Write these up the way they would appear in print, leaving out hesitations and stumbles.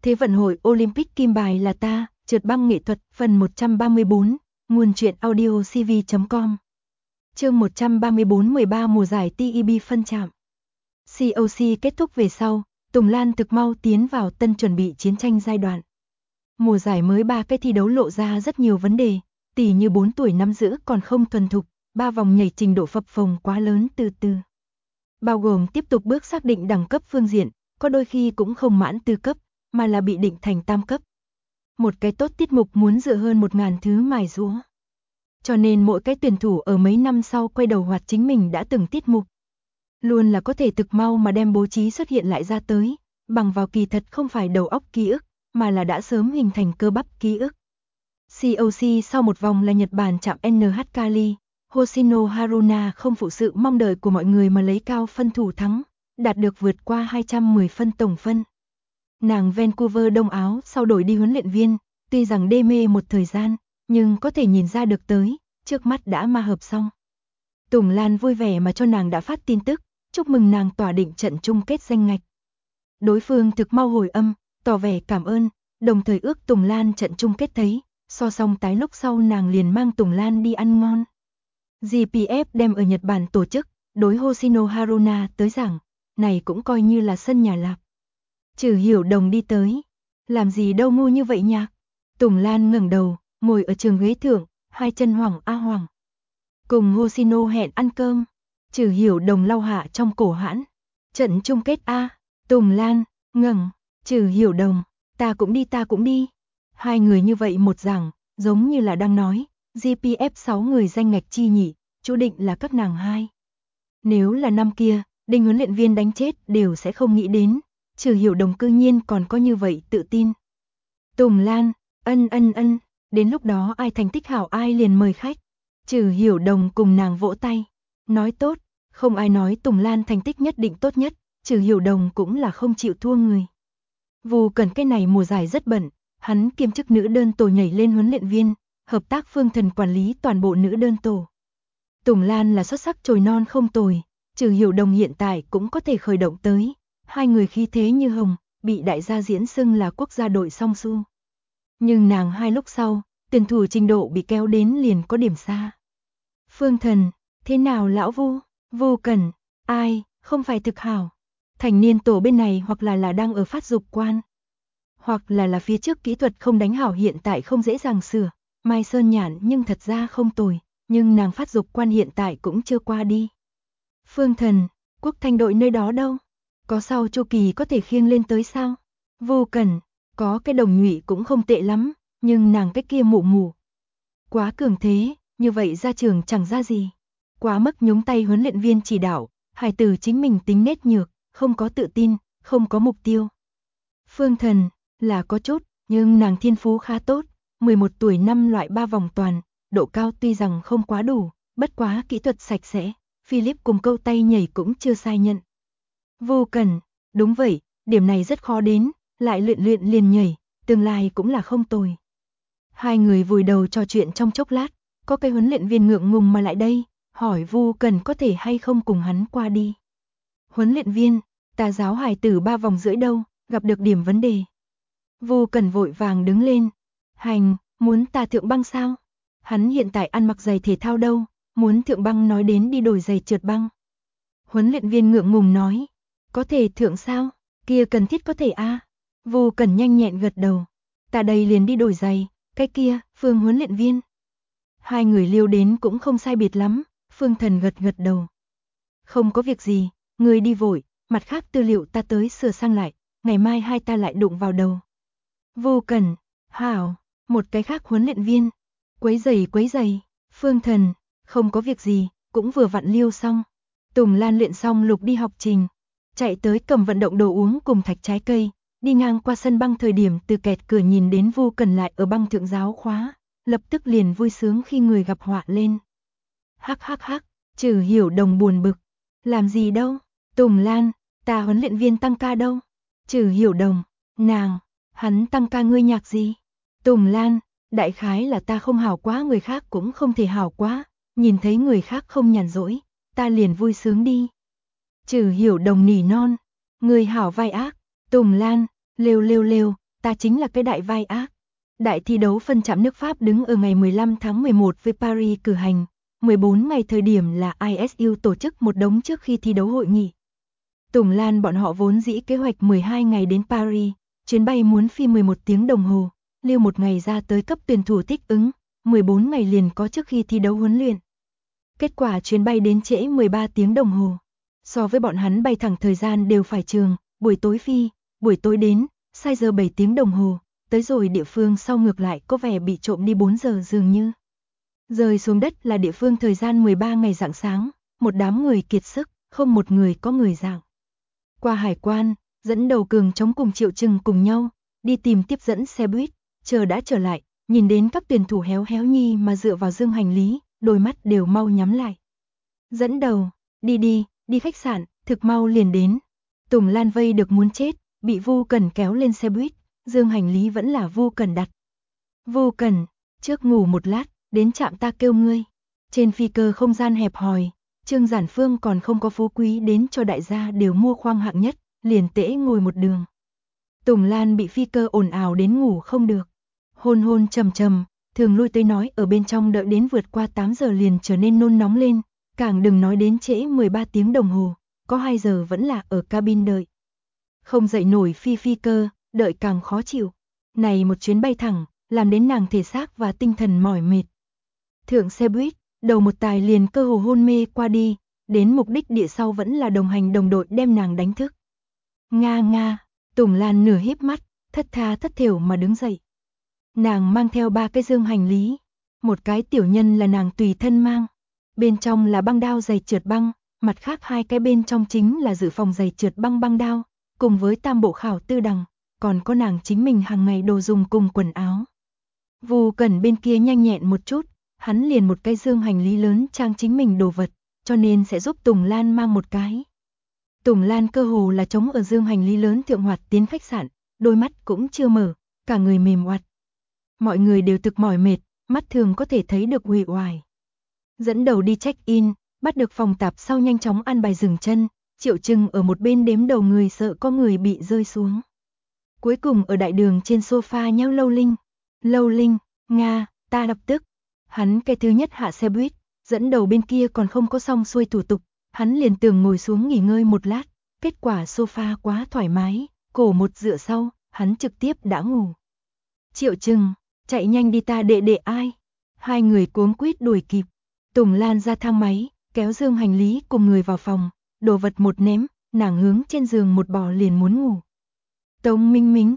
Thế vận hội Olympic kim bài là ta, trượt băng nghệ thuật, phần 134, nguồn truyện audio cv.com. Chương 134 13 mùa giải TEB phân chạm. COC kết thúc về sau, Tùng Lan thực mau tiến vào tân chuẩn bị chiến tranh giai đoạn. Mùa giải mới 3 cái thi đấu lộ ra rất nhiều vấn đề, tỉ như 4 tuổi nắm giữ còn không thuần thục, 3 vòng nhảy trình độ phập phồng quá lớn từ từ. Bao gồm tiếp tục bước xác định đẳng cấp phương diện, có đôi khi cũng không mãn tư cấp, mà là bị định thành tam cấp. Một cái tốt tiết mục muốn dựa hơn 1000 thứ mài giũa. Cho nên mỗi cái tuyển thủ ở mấy năm sau quay đầu hoạt chính mình đã từng tiết mục. Luôn là có thể thực mau mà đem bố trí xuất hiện lại ra tới, bằng vào kỳ thật không phải đầu óc ký ức, mà là đã sớm hình thành cơ bắp ký ức. COC sau một vòng là Nhật Bản chạm NH Kali, Hoshino Haruna không phụ sự mong đợi của mọi người mà lấy cao phân thủ thắng, đạt được vượt qua 210 phân tổng phân. Nàng Vancouver Đông Áo sau đổi đi huấn luyện viên, tuy rằng đê mê một thời gian, nhưng có thể nhìn ra được tới, trước mắt đã ma hợp xong. Tùng Lan vui vẻ mà cho nàng đã phát tin tức, chúc mừng nàng tỏa định trận chung kết danh ngạch. Đối phương thực mau hồi âm, tỏ vẻ cảm ơn, đồng thời ước Tùng Lan trận chung kết thấy, so xong tái lúc sau nàng liền mang Tùng Lan đi ăn ngon. GPF đem ở Nhật Bản tổ chức, đối Hoshino Haruna tới giảng, này cũng coi như là sân nhà lạp. Trừ Hiểu Đồng đi tới, làm gì đâu ngu như vậy nhạc. Tùng Lan ngẩng đầu, ngồi ở trường ghế thượng, hai chân hoảng a hoảng. Cùng Hoshino hẹn ăn cơm, Trừ Hiểu Đồng lau hạ trong cổ hãn. Trận chung kết a. Tùng Lan ngẩng, Trừ Hiểu Đồng, ta cũng đi. Hai người như vậy một giảng, giống như là đang nói, GPF 6 người danh ngạch chi nhỉ, chú định là các nàng hai. Nếu là năm kia, đinh huấn luyện viên đánh chết đều sẽ không nghĩ đến, Trừ Hiểu Đồng cư nhiên còn có như vậy tự tin. Tùng Lan, ân, đến lúc đó ai thành tích hảo ai liền mời khách. Trừ Hiểu Đồng cùng nàng vỗ tay, nói tốt, không ai nói Tùng Lan thành tích nhất định tốt nhất, Trừ Hiểu Đồng cũng là không chịu thua người. Vu Cần cái này mùa giải rất bận, hắn kiêm chức nữ đơn tổ nhảy lên huấn luyện viên, hợp tác Phương Thần quản lý toàn bộ nữ đơn tổ. Tùng Lan là xuất sắc chồi non không tồi, Trừ Hiểu Đồng hiện tại cũng có thể khởi động tới, hai người khí thế như hồng, bị đại gia diễn xưng là quốc gia đội song su. Nhưng nàng hai lúc sau, tuyển thủ trình độ bị kéo đến liền có điểm xa. Phương Thần, thế nào lão Vu? Vu Cần, ai, không phải thực hảo. Thành niên tổ bên này hoặc là đang ở phát dục quan, hoặc là phía trước kỹ thuật không đánh hảo hiện tại không dễ dàng sửa. Mai Sơn Nhạn nhưng thật ra không tồi, nhưng nàng phát dục quan hiện tại cũng chưa qua đi. Phương Thần, quốc thanh đội nơi đó đâu? Có sau chu kỳ có thể khiêng lên tới sao? Vô Cần, có cái Đồng Nhụy cũng không tệ lắm, nhưng nàng cái kia mụ. Quá cường thế, như vậy ra trường chẳng ra gì. Quá mức nhúng tay huấn luyện viên chỉ đạo, hài tử chính mình tính nết nhược, không có tự tin, không có mục tiêu. Phương Thần, là có chút, nhưng nàng thiên phú khá tốt, 11 tuổi 5 loại 3 vòng toàn, độ cao tuy rằng không quá đủ, bất quá kỹ thuật sạch sẽ, Philip cùng câu tay nhảy cũng chưa sai nhận. Vô Cần, đúng vậy, điểm này rất khó đến, lại luyện liền nhảy, tương lai cũng là không tồi. Hai người vùi đầu trò chuyện trong chốc lát, có cái huấn luyện viên ngượng ngùng mà lại đây, hỏi Vu Cần có thể hay không cùng hắn qua đi. Huấn luyện viên, ta giáo hài tử 3 vòng rưỡi đâu, gặp được điểm vấn đề. Vu Cần vội vàng đứng lên, hành, muốn ta thượng băng sao? Hắn hiện tại ăn mặc giày thể thao đâu, muốn thượng băng nói đến đi đổi giày trượt băng. Huấn luyện viên ngượng ngùng nói, có thể thượng sao? Kia cần thiết có thể a. Vu Cần nhanh nhẹn gật đầu, ta đây liền đi đổi giày, cái kia, Phương huấn luyện viên. Hai người liêu đến cũng không sai biệt lắm, Phương Thần gật đầu. Không có việc gì, người đi vội, mặt khác tư liệu ta tới sửa sang lại, ngày mai hai ta lại đụng vào đầu. Vu Cần, hảo, một cái khác huấn luyện viên. Quấy giày, Phương Thần, không có việc gì, cũng vừa vặn liêu xong. Tùng Lan luyện xong lục đi học trình, chạy tới cầm vận động đồ uống cùng thạch trái cây, đi ngang qua sân băng thời điểm từ kẹt cửa nhìn đến Vu Cần lại ở băng thượng giáo khóa, lập tức liền vui sướng khi người gặp họa lên. Hắc, Trừ Hiểu Đồng buồn bực, làm gì đâu? Tùng Lan, ta huấn luyện viên tăng ca đâu? Trừ Hiểu Đồng, nàng, hắn tăng ca ngươi nhạc gì? Tùng Lan, đại khái là ta không hảo quá người khác cũng không thể hảo quá, nhìn thấy người khác không nhàn rỗi, ta liền vui sướng đi. Trừ Hiểu Đồng nỉ non, người hảo vai ác. Tùng Lan, lêu, ta chính là cái đại vai ác. Đại thi đấu phân chạm nước Pháp đứng ở ngày 15 tháng 11 với Paris cử hành, 14 ngày thời điểm là ISU tổ chức một đống trước khi thi đấu hội nghị. Tùng Lan bọn họ vốn dĩ kế hoạch 12 ngày đến Paris, chuyến bay muốn phi 11 tiếng đồng hồ, lưu một ngày ra tới cấp tuyển thủ thích ứng, 14 ngày liền có trước khi thi đấu huấn luyện. Kết quả chuyến bay đến trễ 13 tiếng đồng hồ. So với bọn hắn bay thẳng thời gian đều phải trường, buổi tối phi, buổi tối đến, sai giờ 7 tiếng đồng hồ, tới rồi địa phương sau ngược lại có vẻ bị trộm đi 4 giờ dường như. Rơi xuống đất là địa phương thời gian 13 ngày rạng sáng, một đám người kiệt sức, không một người có người dạng. Qua hải quan, dẫn đầu Cường Trống cùng Triệu Trừng cùng nhau, đi tìm tiếp dẫn xe buýt, chờ đã trở lại, nhìn đến các tuyển thủ héo héo nhi mà dựa vào dương hành lý, đôi mắt đều mau nhắm lại. Dẫn đầu, đi khách sạn, thực mau liền đến. Tùng Lan vây được muốn chết, bị Vu Cẩn kéo lên xe buýt, dương hành lý vẫn là Vu Cẩn đặt. Vu Cẩn, trước ngủ một lát, đến trạm ta kêu ngươi. Trên phi cơ không gian hẹp hòi, Trương Giản Phương còn không có phú quý đến cho đại gia đều mua khoang hạng nhất, liền tễ ngồi một đường. Tùng Lan bị phi cơ ồn ào đến ngủ không được. Hôn hôn trầm trầm, thường lui tới nói ở bên trong đợi đến vượt qua 8 giờ liền trở nên nôn nóng lên, càng đừng nói đến trễ 13 tiếng đồng hồ, có 2 giờ vẫn là ở cabin đợi. Không dậy nổi phi cơ, đợi càng khó chịu. Này một chuyến bay thẳng, làm đến nàng thể xác và tinh thần mỏi mệt. Thượng xe buýt, đầu một tài liền cơ hồ hôn mê qua đi, đến mục đích địa sau vẫn là đồng hành đồng đội đem nàng đánh thức. Nga, Tùng Lan nửa híp mắt, thất tha thất thểu mà đứng dậy. Nàng mang theo 3 cái dương hành lý, một cái tiểu nhân là nàng tùy thân mang, bên trong là băng đao giày trượt băng, mặt khác 2 cái bên trong chính là dự phòng giày trượt băng băng đao, cùng với tam bộ khảo tư đằng, còn có nàng chính mình hàng ngày đồ dùng cùng quần áo. Vu Cẩn bên kia nhanh nhẹn một chút, hắn liền một cái dương hành lý lớn trang chính mình đồ vật, cho nên sẽ giúp Tùng Lan mang một cái. Tùng Lan cơ hồ là chống ở dương hành lý lớn thượng hoạt tiến khách sạn, đôi mắt cũng chưa mở, cả người mềm oặt. Mọi người đều thực mỏi mệt, mắt thường có thể thấy được uể oải. Dẫn đầu đi check-in, bắt được phòng tạp sau nhanh chóng ăn bài dừng chân, Triệu Trừng ở một bên đếm đầu người sợ có người bị rơi xuống. Cuối cùng ở đại đường trên sofa nhau Lâu Linh, Nga, ta lập tức. Hắn cái thứ nhất hạ xe buýt, dẫn đầu bên kia còn không có xong xuôi thủ tục, hắn liền tưởng ngồi xuống nghỉ ngơi một lát, kết quả sofa quá thoải mái, cổ một dựa sau, hắn trực tiếp đã ngủ. Triệu Trừng, chạy nhanh đi ta đệ ai. 2 người cuống quýt đuổi kịp. Tùng Lan ra thang máy, kéo dương hành lý cùng người vào phòng, đồ vật một ném, nàng hướng trên giường một bò liền muốn ngủ. Tông Minh Mính,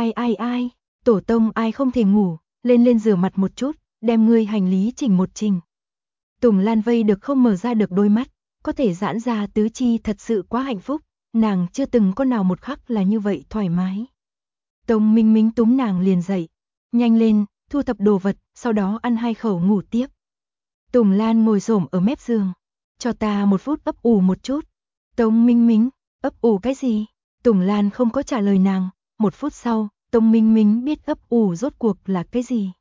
ai, tổ tông ai không thể ngủ, lên rửa mặt một chút, đem ngươi hành lý chỉnh một trình. Tùng Lan vây được không mở ra được đôi mắt, có thể giãn ra tứ chi thật sự quá hạnh phúc, nàng chưa từng có nào một khắc là như vậy thoải mái. Tông Minh Mính túm nàng liền dậy, nhanh lên, thu thập đồ vật, sau đó ăn 2 khẩu ngủ tiếp. Tùng Lan ngồi xổm ở mép giường, cho ta 1 phút ấp ủ một chút. Tông Minh Mính, ấp ủ cái gì? Tùng Lan không có trả lời nàng, 1 phút sau, Tông Minh Mính biết ấp ủ rốt cuộc là cái gì.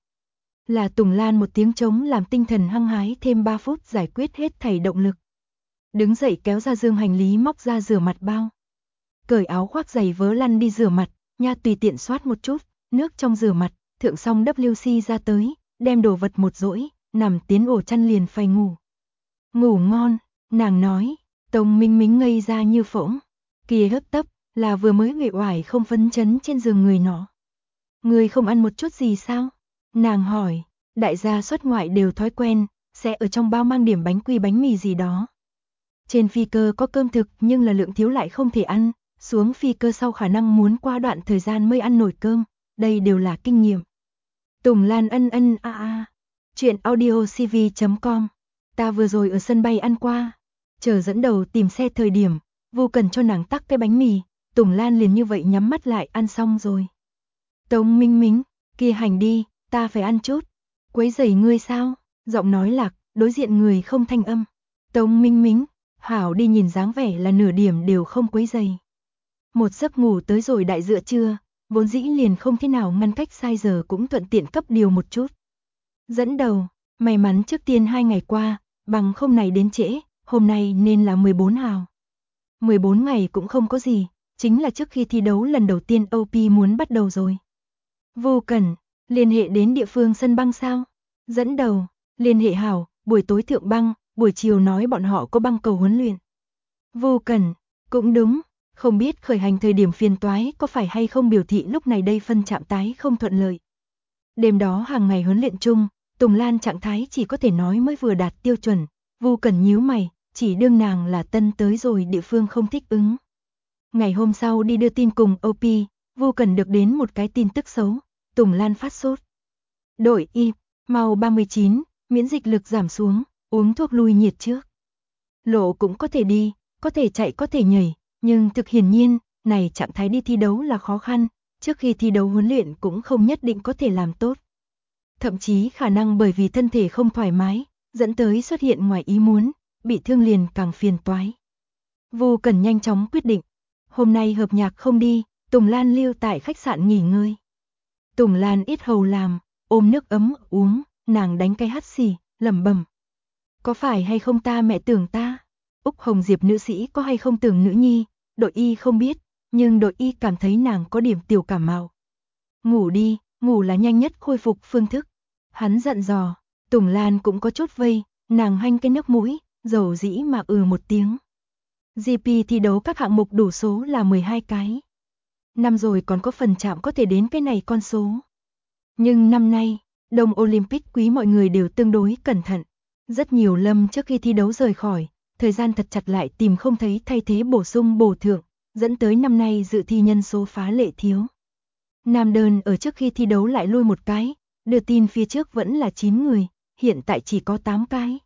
Là Tùng Lan một tiếng trống làm tinh thần hăng hái thêm 3 phút giải quyết hết thảy động lực. Đứng dậy kéo ra dương hành lý móc ra rửa mặt bao. Cởi áo khoác giày vớ lăn đi rửa mặt, nha tùy tiện xoát một chút, nước trong rửa mặt, thượng xong WC ra tới, đem đồ vật một dỗi, nằm tiến ổ chăn liền phày ngủ. Ngủ ngon, nàng nói, Tông Minh Mính ngây ra như phỗng, kia hấp tấp, là vừa mới uể oải không phấn chấn trên giường người nó. Người không ăn một chút gì sao? Nàng hỏi, đại gia xuất ngoại đều thói quen, sẽ ở trong bao mang điểm bánh quy bánh mì gì đó. Trên phi cơ có cơm thực nhưng là lượng thiếu lại không thể ăn, xuống phi cơ sau khả năng muốn qua đoạn thời gian mới ăn nổi cơm, đây đều là kinh nghiệm. Tùng Lan ân a. Chuyện audiocv.com. Ta vừa rồi ở sân bay ăn qua, chờ dẫn đầu tìm xe thời điểm, Vu Cần cho nàng tắc cái bánh mì, Tùng Lan liền như vậy nhắm mắt lại ăn xong rồi. Tông Minh Mính, kia hành đi, ta phải ăn chút. Quấy rầy ngươi sao? Giọng nói lạc, đối diện người không thanh âm. Tông Minh Mính, hảo đi nhìn dáng vẻ là nửa điểm đều không quấy rầy. Một giấc ngủ tới rồi đại giữa trưa, vốn dĩ liền không thế nào ngăn cách sai giờ cũng thuận tiện cấp điều một chút. Dẫn đầu, may mắn trước tiên 2 ngày qua, bằng không này đến trễ, hôm nay nên là 14 hào. 14 ngày cũng không có gì, chính là trước khi thi đấu lần đầu tiên OP muốn bắt đầu rồi. Vô Cẩn, liên hệ đến địa phương sân băng sao? Dẫn đầu, liên hệ hảo, buổi tối thượng băng, buổi chiều nói bọn họ có băng cầu huấn luyện. Vô Cẩn, cũng đúng, không biết khởi hành thời điểm phiền toái có phải hay không biểu thị lúc này đây phân trạm tái không thuận lợi. Đêm đó hàng ngày huấn luyện chung, Tùng Lan trạng thái chỉ có thể nói mới vừa đạt tiêu chuẩn, Vô Cẩn nhíu mày, chỉ đương nàng là tân tới rồi địa phương không thích ứng. Ngày hôm sau đi đưa tin cùng OP, Vô Cẩn được đến một cái tin tức xấu, Tùng Lan phát sốt. Đội y, mau 39, miễn dịch lực giảm xuống, uống thuốc lui nhiệt trước. Lộ cũng có thể đi, có thể chạy có thể nhảy, nhưng thực hiển nhiên, này trạng thái đi thi đấu là khó khăn, trước khi thi đấu huấn luyện cũng không nhất định có thể làm tốt. Thậm chí khả năng bởi vì thân thể không thoải mái, dẫn tới xuất hiện ngoài ý muốn, bị thương liền càng phiền toái. Vô Cẩn nhanh chóng quyết định, hôm nay hợp nhạc không đi, Tùng Lan lưu tại khách sạn nghỉ ngơi. Tùng Lan ít hầu làm, ôm nước ấm uống, nàng đánh cái hắt xì, lẩm bẩm. Có phải hay không ta mẹ tưởng ta? Úc Hồng Diệp nữ sĩ có hay không tưởng nữ nhi, đội y không biết, nhưng đội y cảm thấy nàng có điểm tiểu cảm mạo. Ngủ đi, ngủ là nhanh nhất khôi phục phương thức. Hắn dặn dò, Tùng Lan cũng có chút vây, nàng hanh cái nước mũi, dầu dĩ mà một tiếng. GP thi đấu các hạng mục đủ số là 12 cái. Năm rồi còn có phần chạm có thể đến cái này con số. Nhưng năm nay, Đông Olympic quý mọi người đều tương đối cẩn thận. Rất nhiều lâm trước khi thi đấu rời khỏi, thời gian thật chặt lại tìm không thấy thay thế bổ sung bổ thượng, dẫn tới năm nay dự thi nhân số phá lệ thiếu. Nam đơn ở trước khi thi đấu lại lui một cái, đưa tin phía trước vẫn là 9 người, hiện tại chỉ có 8 cái.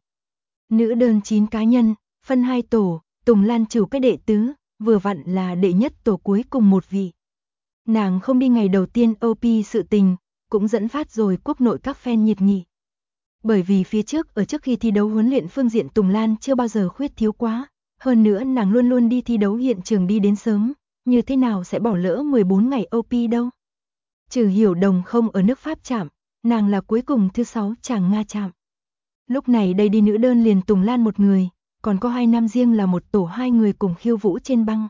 Nữ đơn 9 cá nhân, phân 2 tổ, Tùng Lan chủ cái đệ tứ, vừa vặn là đệ nhất tổ cuối cùng một vị. Nàng không đi ngày đầu tiên OP sự tình, cũng dẫn phát rồi quốc nội các fan nhiệt nghị. Bởi vì phía trước ở trước khi thi đấu huấn luyện phương diện Tùng Lan chưa bao giờ khuyết thiếu quá, hơn nữa nàng luôn luôn đi thi đấu hiện trường đi đến sớm, như thế nào sẽ bỏ lỡ 14 ngày OP đâu. Trừ Hiểu Đồng không ở nước Pháp chạm, nàng là cuối cùng thứ 6 chàng Nga chạm. Lúc này đây đi nữ đơn liền Tùng Lan một người, còn có 2 nam riêng là một tổ 2 người cùng khiêu vũ trên băng.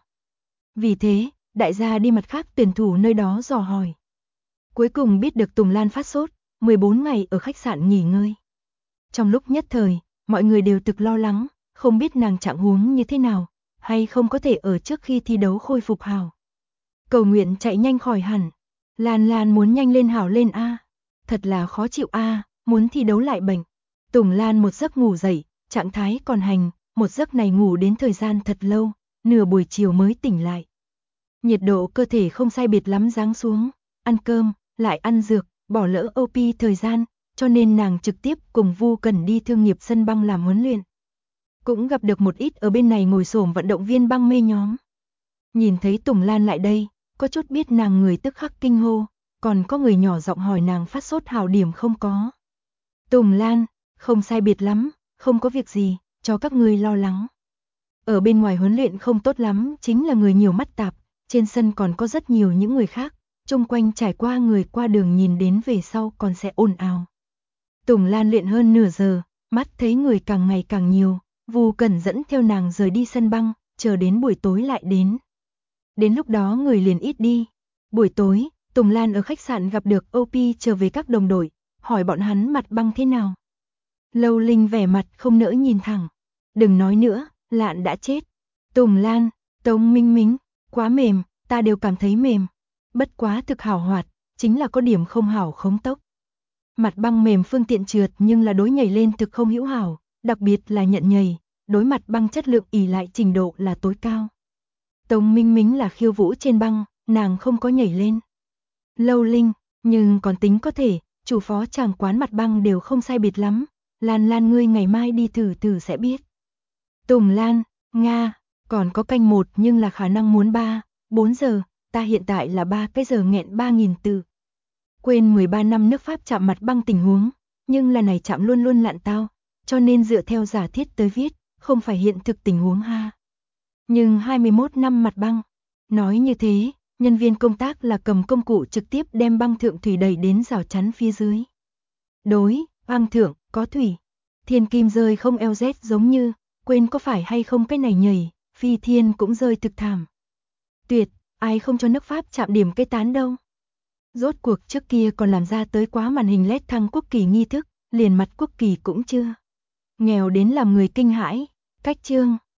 Vì thế, đại gia đi mặt khác tuyển thủ nơi đó dò hỏi. Cuối cùng biết được Tùng Lan phát sốt, 14 ngày ở khách sạn nghỉ ngơi. Trong lúc nhất thời, mọi người đều thực lo lắng, không biết nàng trạng huống như thế nào, hay không có thể ở trước khi thi đấu khôi phục hảo. Cầu nguyện chạy nhanh khỏi hẳn. Lan Lan muốn nhanh lên hảo lên a. Thật là khó chịu a, muốn thi đấu lại bệnh. Tùng Lan một giấc ngủ dậy, trạng thái còn hành, một giấc này ngủ đến thời gian thật lâu, nửa buổi chiều mới tỉnh lại. Nhiệt độ cơ thể không sai biệt lắm giáng xuống, ăn cơm, lại ăn dược, bỏ lỡ OP thời gian, cho nên nàng trực tiếp cùng Vu Cẩn đi thương nghiệp sân băng làm huấn luyện. Cũng gặp được một ít ở bên này ngồi xổm vận động viên băng mê nhóm. Nhìn thấy Tùng Lan lại đây, có chút biết nàng người tức khắc kinh hô, còn có người nhỏ giọng hỏi nàng phát sốt hảo điểm không có. Tùng Lan, không sai biệt lắm, không có việc gì, cho các ngươi lo lắng. Ở bên ngoài huấn luyện không tốt lắm, chính là người nhiều mắt tạp, trên sân còn có rất nhiều những người khác, chung quanh trải qua người qua đường nhìn đến về sau còn sẽ ồn ào. Tùng Lan luyện hơn nửa giờ, mắt thấy người càng ngày càng nhiều, Vu Cẩn dẫn theo nàng rời đi sân băng, chờ đến buổi tối lại đến. Đến lúc đó người liền ít đi. Buổi tối, Tùng Lan ở khách sạn gặp được OP trở về các đồng đội, hỏi bọn hắn mặt băng thế nào. Lâu Linh vẻ mặt không nỡ nhìn thẳng. Đừng nói nữa, Lạn đã chết. Tùng Lan, Tống Minh Mính, quá mềm, ta đều cảm thấy mềm. Bất quá thực hảo hoạt, chính là có điểm không hảo khống tốc. Mặt băng mềm phương tiện trượt nhưng là đối nhảy lên thực không hữu hảo, đặc biệt là nhận nhảy, đối mặt băng chất lượng ỷ lại trình độ là tối cao. Tống Minh Mính là khiêu vũ trên băng, nàng không có nhảy lên. Lâu Linh, nhưng còn tính có thể, chủ phó chàng quán mặt băng đều không sai biệt lắm, Lan Lan ngươi ngày mai đi thử thử sẽ biết. Tùng Lan, Nga, còn có canh 1 nhưng là khả năng muốn 3, 4 giờ, ta hiện tại là 3 cái giờ nghẹn 3.000 từ. Quên 13 năm nước Pháp chạm mặt băng tình huống, nhưng là này chạm luôn luôn lạn tao, cho nên dựa theo giả thiết tới viết, không phải hiện thực tình huống ha. Nhưng 21 năm mặt băng, nói như thế, nhân viên công tác là cầm công cụ trực tiếp đem băng thượng thủy đẩy đến rào chắn phía dưới. Đối, băng thượng, có thủy. Thiên kim rơi không LZ giống như, quên có phải hay không cái này nhảy, phi thiên cũng rơi thực thảm. Tuyệt, ai không cho nước Pháp chạm điểm cây tán đâu. Rốt cuộc trước kia còn làm ra tới quá màn hình LED thăng quốc kỳ nghi thức, liền mặt quốc kỳ cũng chưa. Nghèo đến làm người kinh hãi, cách chương.